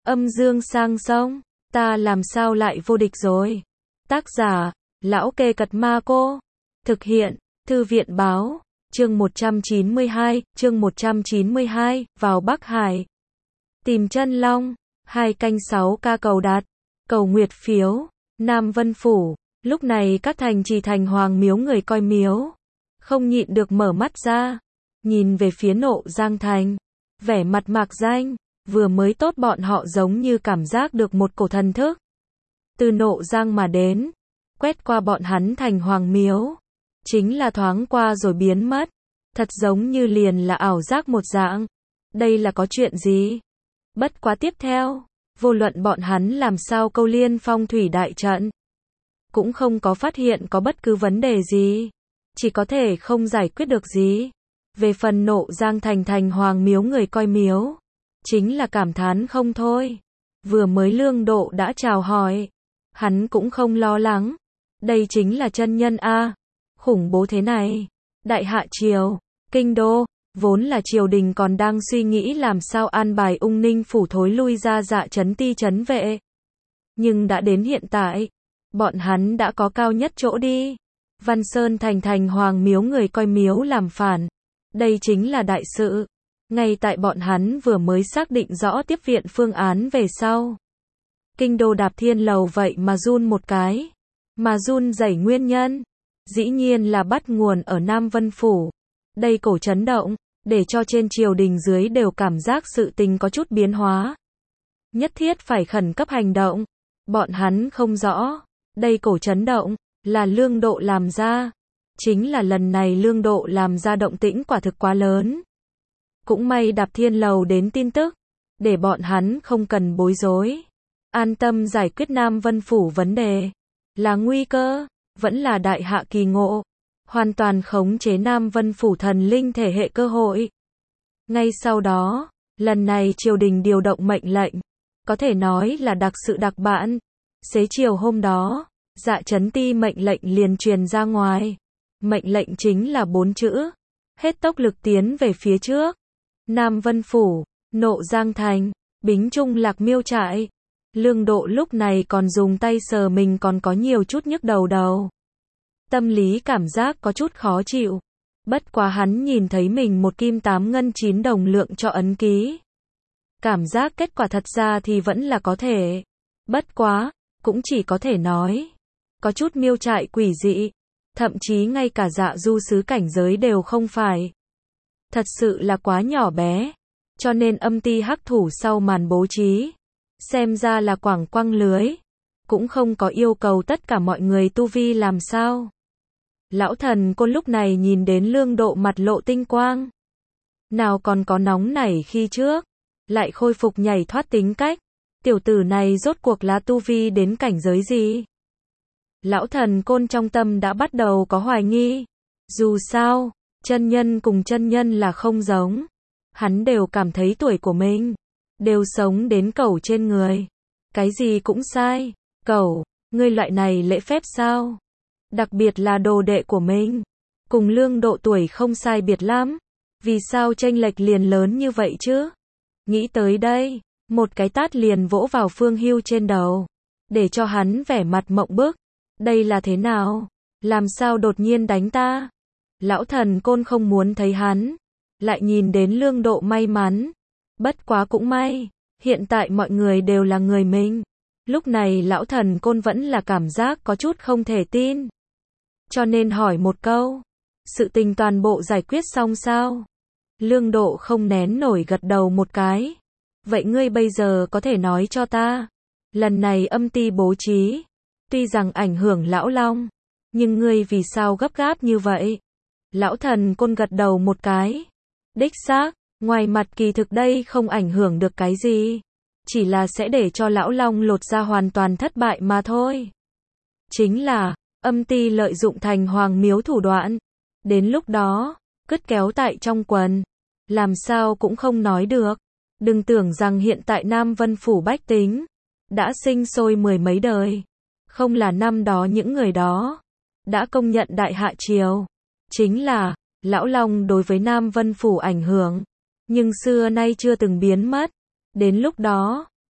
Âm dương sang sông, ta làm sao lại vô địch rồi. Tác giả, Lão Kê Cật Ma Cô. Thực hiện, Thư viện Báo. Chương 192, vào Bắc Hải. Tìm chân long, 2/6 cầu đặt, cầu nguyệt phiếu, Nam Vân Phủ. Lúc này các thành trì thành hoàng miếu người coi miếu, không nhịn được mở mắt ra, nhìn về phía Nộ Giang Thành, vẻ mặt mạc danh, vừa mới tốt bọn họ giống như cảm giác được một cổ thần thức. Từ Nộ Giang mà đến, quét qua bọn hắn thành hoàng miếu, chính là thoáng qua rồi biến mất, thật giống như liền là ảo giác một dạng. Đây là có chuyện gì? Bất quá tiếp theo, vô luận bọn hắn làm sao câu liên phong thủy đại trận, cũng không có phát hiện có bất cứ vấn đề gì, chỉ có thể không giải quyết được gì. Về phần Nộ Giang Thành thành hoàng miếu người coi miếu, chính là cảm thán không thôi. Vừa mới Lương Độ đã chào hỏi, hắn cũng không lo lắng. Đây chính là chân nhân a, khủng bố thế này. Đại hạ triều, kinh đô, vốn là triều đình còn đang suy nghĩ làm sao an bài Ung Ninh phủ thối lui ra Dạ Trấn Ti trấn vệ. Nhưng đã đến hiện tại, bọn hắn đã có cao nhất chỗ đi. Văn Sơn thành thành hoàng miếu người coi miếu làm phản. Đây chính là đại sự. Ngay tại bọn hắn vừa mới xác định rõ tiếp viện phương án về sau, kinh đô Đạp Thiên Lầu vậy mà run một cái. Mà run rẩy nguyên nhân, dĩ nhiên là bắt nguồn ở Nam Vân Phủ. Đây cổ chấn động, để cho trên triều đình dưới đều cảm giác sự tình có chút biến hóa. Nhất thiết phải khẩn cấp hành động. Bọn hắn không rõ, đây cổ chấn động, là Lương Độ làm ra. Chính là lần này Lương Độ làm ra động tĩnh quả thực quá lớn. Cũng may Đạp Thiên Lầu đến tin tức, để bọn hắn không cần bối rối. An tâm giải quyết Nam Vân Phủ vấn đề. Là nguy cơ, vẫn là đại hạ kỳ ngộ. Hoàn toàn khống chế Nam Vân Phủ thần linh thể hệ cơ hội. Ngay sau đó, lần này triều đình điều động mệnh lệnh, có thể nói là đặc sự đặc bản. Xế chiều hôm đó, Dạ Trấn Ti mệnh lệnh liền truyền ra ngoài. Mệnh lệnh chính là 4 chữ: hết tốc lực tiến về phía trước. Nam Vân Phủ, Nộ Giang Thành, Bính Trung Lạc Miêu trại. Lương Độ lúc này còn dùng tay sờ mình còn có nhiều chút nhức đầu. Tâm lý cảm giác có chút khó chịu. Bất quá hắn nhìn thấy mình 1 kim 8 ngân 9 đồng lượng cho ấn ký. Cảm giác kết quả thật ra thì vẫn là có thể. Bất quá, cũng chỉ có thể nói. Có chút miêu trại quỷ dị. Thậm chí ngay cả Dạ Du sứ cảnh giới đều không phải. Thật sự là quá nhỏ bé. Cho nên âm ti hắc thủ sau màn bố trí. Xem ra là quảng quăng lưới. Cũng không có yêu cầu tất cả mọi người tu vi làm sao. Lão Thần Côn lúc này nhìn đến Lương Độ mặt lộ tinh quang. Nào còn có nóng nảy khi trước. Lại khôi phục nhảy thoát tính cách. Tiểu tử này rốt cuộc là tu vi đến cảnh giới gì? Lão Thần Côn trong tâm đã bắt đầu có hoài nghi. Dù sao, chân nhân cùng chân nhân là không giống. Hắn đều cảm thấy tuổi của mình đều sống đến cẩu trên người. Cái gì cũng sai. Cẩu, ngươi loại này lễ phép sao? Đặc biệt là đồ đệ của mình. Cùng Lương Độ tuổi không sai biệt lắm. Vì sao chênh lệch liền lớn như vậy chứ? Nghĩ tới đây, một cái tát liền vỗ vào Phương Hưu trên đầu. Để cho hắn vẻ mặt mộng bức. Đây là thế nào? Làm sao đột nhiên đánh ta? Lão Thần Côn không muốn thấy hắn. Lại nhìn đến Lương Độ may mắn. Bất quá cũng may, hiện tại mọi người đều là người mình. Lúc này Lão Thần Côn vẫn là cảm giác có chút không thể tin. Cho nên hỏi một câu. Sự tình toàn bộ giải quyết xong sao? Lương Độ không nén nổi gật đầu một cái. Vậy ngươi bây giờ có thể nói cho ta. Lần này âm ti bố trí. Tuy rằng ảnh hưởng Lão Long. Nhưng ngươi vì sao gấp gáp như vậy? Lão Thần Côn gật đầu một cái. Đích xác, ngoài mặt kỳ thực đây không ảnh hưởng được cái gì. Chỉ là sẽ để cho Lão Long lột ra hoàn toàn thất bại mà thôi. Chính là, âm ti lợi dụng thành hoàng miếu thủ đoạn. Đến lúc đó, cứt kéo tại trong quần. Làm sao cũng không nói được. Đừng tưởng rằng hiện tại Nam Vân Phủ bách tính đã sinh sôi 10 mấy đời. Không là năm đó những người đó đã công nhận đại hạ triều. Chính là, Lão Long đối với Nam Vân Phủ ảnh hưởng. Nhưng xưa nay chưa từng biến mất. Đến lúc đó,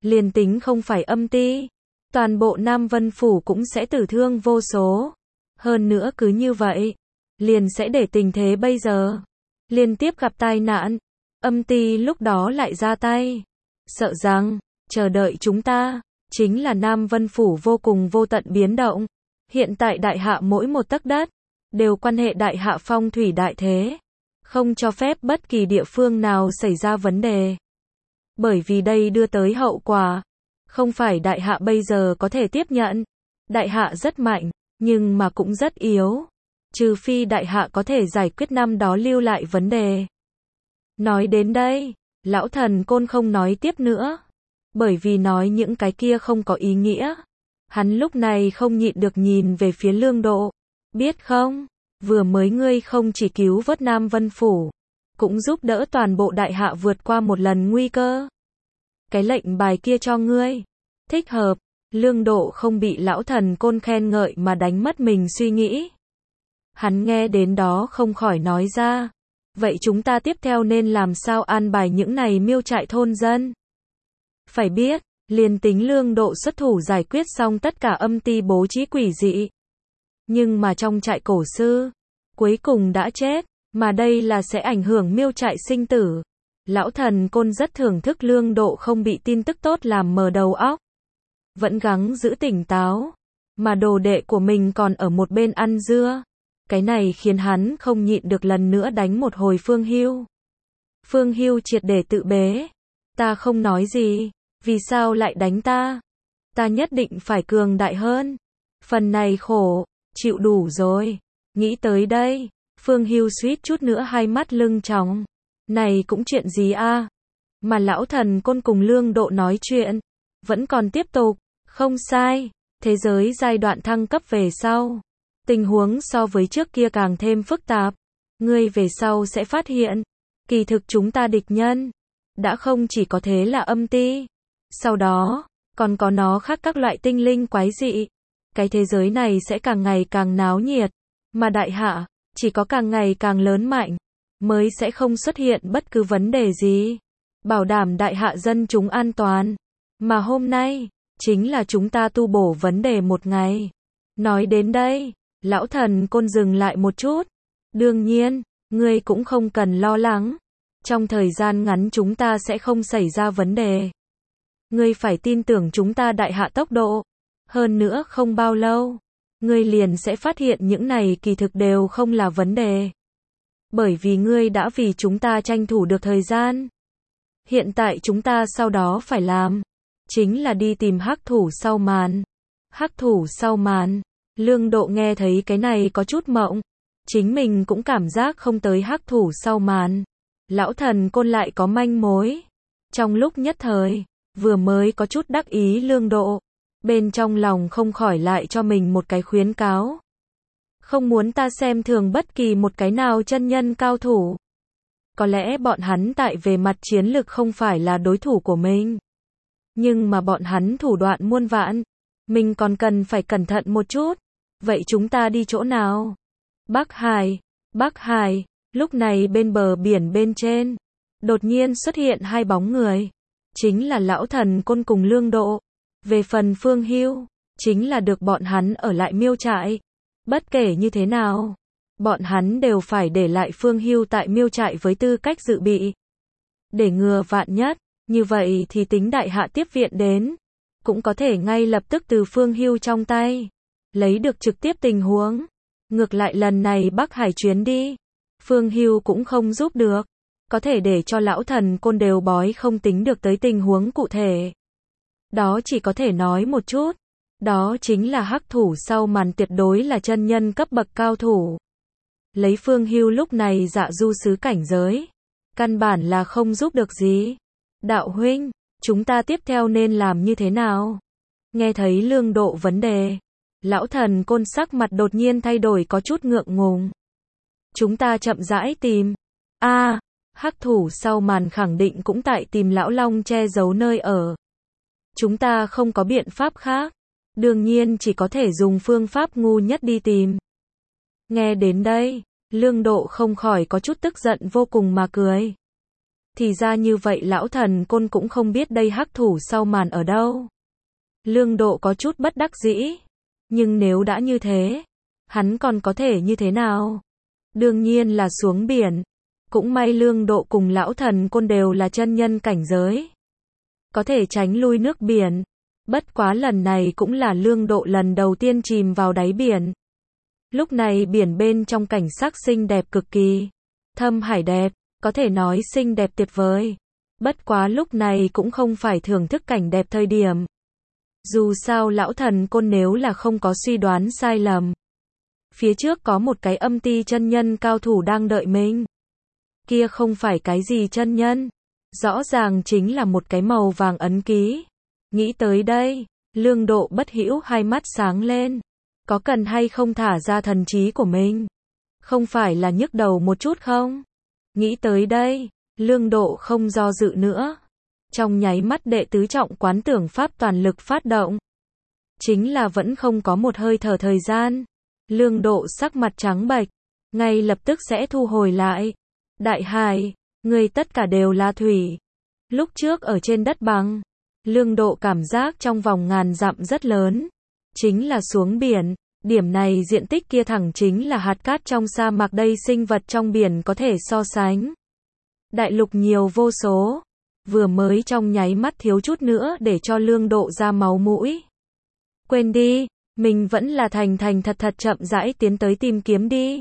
liền tính không phải âm ti, toàn bộ Nam Vân Phủ cũng sẽ tử thương vô số. Hơn nữa cứ như vậy, liền sẽ để tình thế bây giờ liên tiếp gặp tai nạn, âm ti lúc đó lại ra tay. Sợ rằng, chờ đợi chúng ta, chính là Nam Vân Phủ vô cùng vô tận biến động. Hiện tại đại hạ mỗi một tấc đất, đều quan hệ đại hạ phong thủy đại thế. Không cho phép bất kỳ địa phương nào xảy ra vấn đề. Bởi vì đây đưa tới hậu quả. Không phải đại hạ bây giờ có thể tiếp nhận. Đại hạ rất mạnh, nhưng mà cũng rất yếu. Trừ phi đại hạ có thể giải quyết năm đó lưu lại vấn đề. Nói đến đây, lão thần côn không nói tiếp nữa. Bởi vì nói những cái kia không có ý nghĩa. Hắn lúc này không nhịn được nhìn về phía Lương Độ. Biết không, vừa mới ngươi không chỉ cứu vớt Nam Vân Phủ, cũng giúp đỡ toàn bộ đại hạ vượt qua một lần nguy cơ. Cái lệnh bài kia cho ngươi. Thích hợp, Lương Độ không bị lão thần côn khen ngợi mà đánh mất mình suy nghĩ. Hắn nghe đến đó không khỏi nói ra. Vậy chúng ta tiếp theo nên làm sao an bài những này miêu trại thôn dân? Phải biết, liền tính Lương Độ xuất thủ giải quyết xong tất cả âm ti bố trí quỷ dị. Nhưng mà trong trại cổ sư, cuối cùng đã chết, mà đây là sẽ ảnh hưởng miêu trại sinh tử. Lão thần côn rất thưởng thức Lương Độ không bị tin tức tốt làm mờ đầu óc. Vẫn gắng giữ tỉnh táo, mà đồ đệ của mình còn ở một bên ăn dưa. Cái này khiến hắn không nhịn được lần nữa đánh một hồi Phương Hưu. Phương Hưu triệt để tự bế. Ta không nói gì, vì sao lại đánh ta? Ta nhất định phải cường đại hơn. Phần này khổ, chịu đủ rồi. Nghĩ tới đây, Phương Hưu suýt chút nữa hai mắt lưng tròng. Này cũng chuyện gì a? Mà lão thần côn cùng Lương Độ nói chuyện, vẫn còn tiếp tục, không sai. Thế giới giai đoạn thăng cấp về sau, tình huống so với trước kia càng thêm phức tạp. Ngươi về sau sẽ phát hiện, kỳ thực chúng ta địch nhân, đã không chỉ có thế là âm ti. Sau đó, còn có nó khác các loại tinh linh quái dị. Cái thế giới này sẽ càng ngày càng náo nhiệt, mà đại hạ, chỉ có càng ngày càng lớn mạnh, mới sẽ không xuất hiện bất cứ vấn đề gì. Bảo đảm đại hạ dân chúng an toàn. Mà hôm nay, chính là chúng ta tu bổ vấn đề một ngày. Nói đến đây, lão thần côn dừng lại một chút. Đương nhiên, ngươi cũng không cần lo lắng. Trong thời gian ngắn chúng ta sẽ không xảy ra vấn đề. Ngươi phải tin tưởng chúng ta đại hạ tốc độ. Hơn nữa không bao lâu, ngươi liền sẽ phát hiện những này kỳ thực đều không là vấn đề. Bởi vì ngươi đã vì chúng ta tranh thủ được thời gian. Hiện tại chúng ta sau đó phải làm, chính là đi tìm hắc thủ sau màn. Hắc thủ sau màn. Lương Độ nghe thấy cái này có chút mộng. Chính mình cũng cảm giác không tới hắc thủ sau màn. Lão thần côn lại có manh mối. Trong lúc nhất thời, vừa mới có chút đắc ý Lương Độ. Bên trong lòng không khỏi lại cho mình một cái khuyến cáo. Không muốn ta xem thường bất kỳ một cái nào chân nhân cao thủ. Có lẽ bọn hắn tại về mặt chiến lực không phải là đối thủ của mình. Nhưng mà bọn hắn thủ đoạn muôn vạn. Mình còn cần phải cẩn thận một chút. Vậy chúng ta đi chỗ nào? Bắc Hải. Bắc Hải. Lúc này bên bờ biển bên trên, đột nhiên xuất hiện hai bóng người. Chính là lão thần côn cùng Lương Độ. Về phần Phương Hưu, chính là được bọn hắn ở lại miêu trại. Bất kể như thế nào, bọn hắn đều phải để lại Phương Hưu tại miêu trại với tư cách dự bị. Để ngừa vạn nhất, như vậy thì tính đại hạ tiếp viện đến, cũng có thể ngay lập tức từ Phương Hưu trong tay, lấy được trực tiếp tình huống. Ngược lại lần này Bắc Hải chuyến đi, Phương Hưu cũng không giúp được, có thể để cho lão thần côn đều bói không tính được tới tình huống cụ thể. Đó chỉ có thể nói một chút, đó chính là hắc thủ sau màn tuyệt đối là chân nhân cấp bậc cao thủ. Lấy Phương Hưu lúc này dạ du xứ cảnh giới, căn bản là không giúp được gì. Đạo huynh, chúng ta tiếp theo nên làm như thế nào? Nghe thấy Lương Độ vấn đề, lão thần côn sắc mặt đột nhiên thay đổi có chút ngượng ngùng. Chúng ta chậm rãi tìm. Hắc thủ sau màn khẳng định cũng tại tìm lão long che giấu nơi ở. Chúng ta không có biện pháp khác. Đương nhiên chỉ có thể dùng phương pháp ngu nhất đi tìm. Nghe đến đây, Lương Độ không khỏi có chút tức giận vô cùng mà cười. Thì ra như vậy lão thần côn cũng không biết đây hắc thủ sau màn ở đâu. Lương Độ có chút bất đắc dĩ. Nhưng nếu đã như thế, hắn còn có thể như thế nào? Đương nhiên là xuống biển. Cũng may Lương Độ cùng lão thần côn đều là chân nhân cảnh giới. Có thể tránh lui nước biển. Bất quá lần này cũng là Lương Độ lần đầu tiên chìm vào đáy biển. Lúc này biển bên trong cảnh sắc xinh đẹp cực kỳ. Thâm hải đẹp, có thể nói xinh đẹp tuyệt vời. Bất quá lúc này cũng không phải thưởng thức cảnh đẹp thời điểm. Dù sao lão thần côn nếu là không có suy đoán sai lầm. Phía trước có một cái âm ti chân nhân cao thủ đang đợi mình. Kia không phải cái gì chân nhân. Rõ ràng chính là một cái màu vàng ấn ký. Nghĩ tới đây, Lương Độ bất hữu hai mắt sáng lên. Có cần hay không thả ra thần trí của mình? Không phải là nhức đầu một chút không? Nghĩ tới đây, Lương Độ không do dự nữa. Trong nháy mắt đệ tứ trọng quán tưởng pháp toàn lực phát động. Chính là vẫn không có một hơi thở thời gian. Lương Độ sắc mặt trắng bệch, ngay lập tức sẽ thu hồi lại. Đại hải, người tất cả đều là thủy. Lúc trước ở trên đất bằng, Lương Độ cảm giác trong vòng ngàn dặm rất lớn. Chính là xuống biển, điểm này diện tích kia thẳng chính là hạt cát trong sa mạc đây sinh vật trong biển có thể so sánh. Đại lục nhiều vô số. Vừa mới trong nháy mắt thiếu chút nữa để cho Lương Độ ra máu mũi. Quên đi, mình vẫn là thành thật thật chậm rãi tiến tới tìm kiếm đi.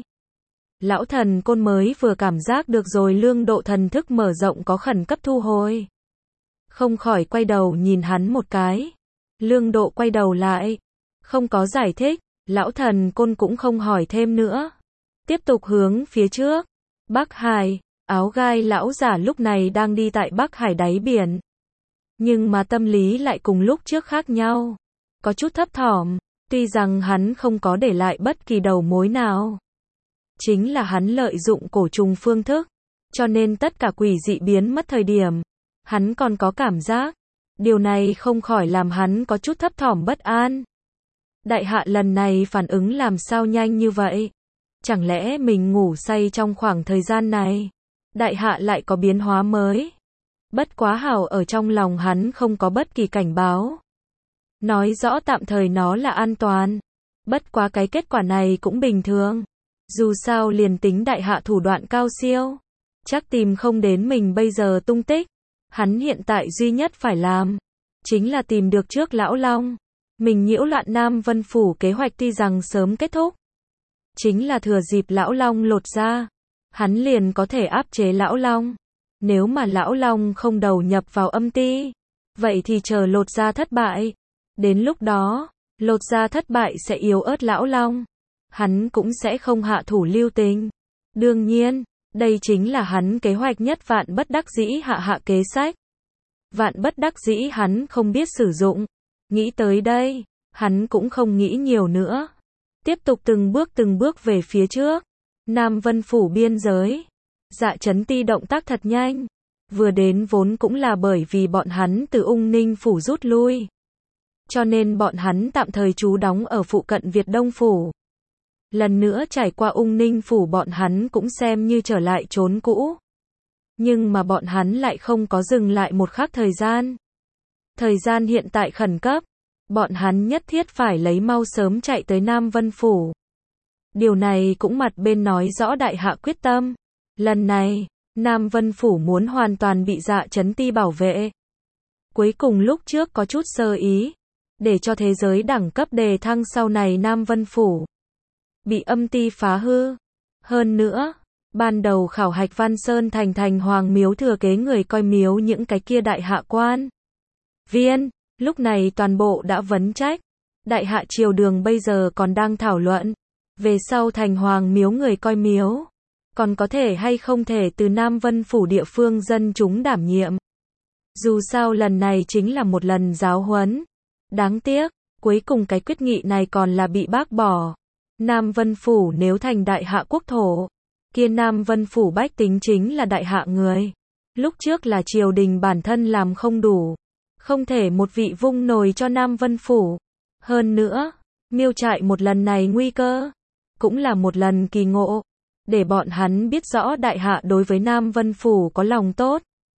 Lão thần côn mới vừa cảm giác được rồi Lương Độ thần thức mở rộng có khẩn cấp thu hồi. Không khỏi quay đầu nhìn hắn một cái. Lương Độ quay đầu lại. Không có giải thích, lão thần côn cũng không hỏi thêm nữa. Tiếp tục hướng phía trước. Bắc Hải, áo gai lão giả lúc này đang đi tại Bắc Hải đáy biển. Nhưng mà tâm lý lại cùng lúc trước khác nhau. Có chút thấp thỏm, tuy rằng hắn không có để lại bất kỳ đầu mối nào. Chính là hắn lợi dụng cổ trùng phương thức, cho nên tất cả quỷ dị biến mất thời điểm. Hắn còn có cảm giác. Điều này không khỏi làm hắn có chút thấp thỏm bất an. Đại hạ lần này phản ứng làm sao nhanh như vậy? Chẳng lẽ mình ngủ say trong khoảng thời gian này? Đại hạ lại có biến hóa mới? Bất quá hảo ở trong lòng hắn không có bất kỳ cảnh báo. Nói rõ tạm thời nó là an toàn. Bất quá cái kết quả này cũng bình thường. Dù sao liền tính đại hạ thủ đoạn cao siêu. Chắc tìm không đến mình bây giờ tung tích. Hắn hiện tại duy nhất phải làm. Chính là tìm được trước lão long. Mình nhiễu loạn Nam Vân Phủ kế hoạch tuy rằng sớm kết thúc. Chính là thừa dịp lão long lột ra. Hắn liền có thể áp chế lão long. Nếu mà lão long không đầu nhập vào âm ti. Vậy thì chờ lột ra thất bại. Đến lúc đó, lột ra thất bại sẽ yếu ớt lão long. Hắn cũng sẽ không hạ thủ lưu tình. Đương nhiên, đây chính là hắn kế hoạch nhất vạn bất đắc dĩ hạ kế sách. Vạn bất đắc dĩ hắn không biết sử dụng. Nghĩ tới đây, hắn cũng không nghĩ nhiều nữa. Tiếp tục từng bước về phía trước. Nam Vân Phủ biên giới. Dạ Chấn Ti động tác thật nhanh. Vừa đến vốn cũng là bởi vì bọn hắn từ Ung Ninh Phủ rút lui. Cho nên bọn hắn tạm thời trú đóng ở phụ cận Việt Đông Phủ. Lần nữa trải qua Ung Ninh Phủ bọn hắn cũng xem như trở lại trốn cũ. Nhưng mà bọn hắn lại không có dừng lại một khắc thời gian. Thời gian hiện tại khẩn cấp. Bọn hắn nhất thiết phải lấy mau sớm chạy tới Nam Vân Phủ. Điều này cũng mặt bên nói rõ đại hạ quyết tâm. Lần này, Nam Vân Phủ muốn hoàn toàn bị Dạ Chấn Ti bảo vệ. Cuối cùng lúc trước có chút sơ ý. Để cho thế giới đẳng cấp đề thăng sau này Nam Vân Phủ bị âm ti phá hư. Hơn nữa, ban đầu khảo hạch Văn Sơn thành hoàng miếu thừa kế người coi miếu những cái kia đại hạ quan viên, lúc này toàn bộ đã vấn trách. Đại hạ triều đường bây giờ còn đang thảo luận, về sau thành hoàng miếu người coi miếu, còn có thể hay không thể từ Nam Vân Phủ địa phương dân chúng đảm nhiệm. Dù sao lần này chính là một lần giáo huấn. Đáng tiếc, cuối cùng cái quyết nghị này còn là bị bác bỏ. Nam Vân Phủ nếu thành đại hạ quốc thổ, kia Nam Vân Phủ bách tính chính là đại hạ người. Lúc trước là triều đình bản thân làm không đủ. Không thể một vị vung nồi cho Nam Vân Phủ. Hơn nữa, miêu trại một lần này nguy cơ. Cũng là một lần kỳ ngộ. Để bọn hắn biết rõ đại hạ đối với Nam Vân Phủ có lòng tốt.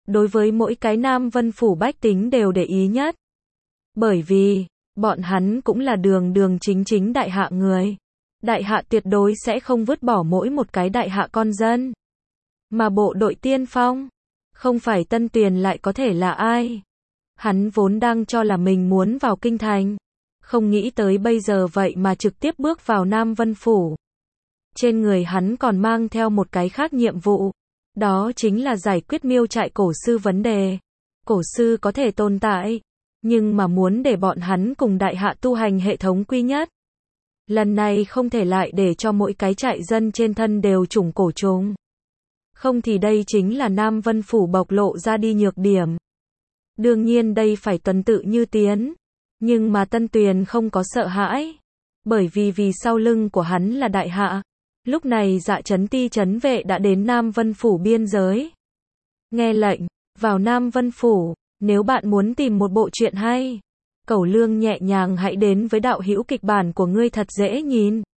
đối với mỗi cái Nam Vân Phủ bách tính đều để ý nhất. Bởi vì, bọn hắn cũng là đường đường chính chính đại hạ người. Đại hạ tuyệt đối sẽ không vứt bỏ mỗi một cái đại hạ con dân. Mà bộ đội tiên phong, không phải Tân Tuyền lại có thể là ai. Hắn vốn đang cho là mình muốn vào kinh thành. Không nghĩ tới bây giờ vậy mà trực tiếp bước vào Nam Vân Phủ. Trên người hắn còn mang theo một cái khác nhiệm vụ. Đó chính là giải quyết miêu trại cổ sư vấn đề. Cổ sư có thể tồn tại, nhưng mà muốn để bọn hắn cùng đại hạ tu hành hệ thống quy nhất. Lần này không thể lại để cho mỗi cái trại dân trên thân đều trùng cổ trùng. Không thì đây chính là Nam Vân Phủ bộc lộ ra đi nhược điểm. Đương nhiên đây phải tuần tự như tiến. Nhưng mà Tân Tuyền không có sợ hãi. Bởi vì sau lưng của hắn là đại hạ. Lúc này Dạ Trấn Ti trấn vệ đã đến Nam Vân Phủ biên giới. Nghe lệnh, vào Nam Vân Phủ, nếu bạn muốn tìm một bộ truyện hay, Cẩu Lương nhẹ nhàng hãy đến với đạo hữu kịch bản của ngươi thật dễ nhìn.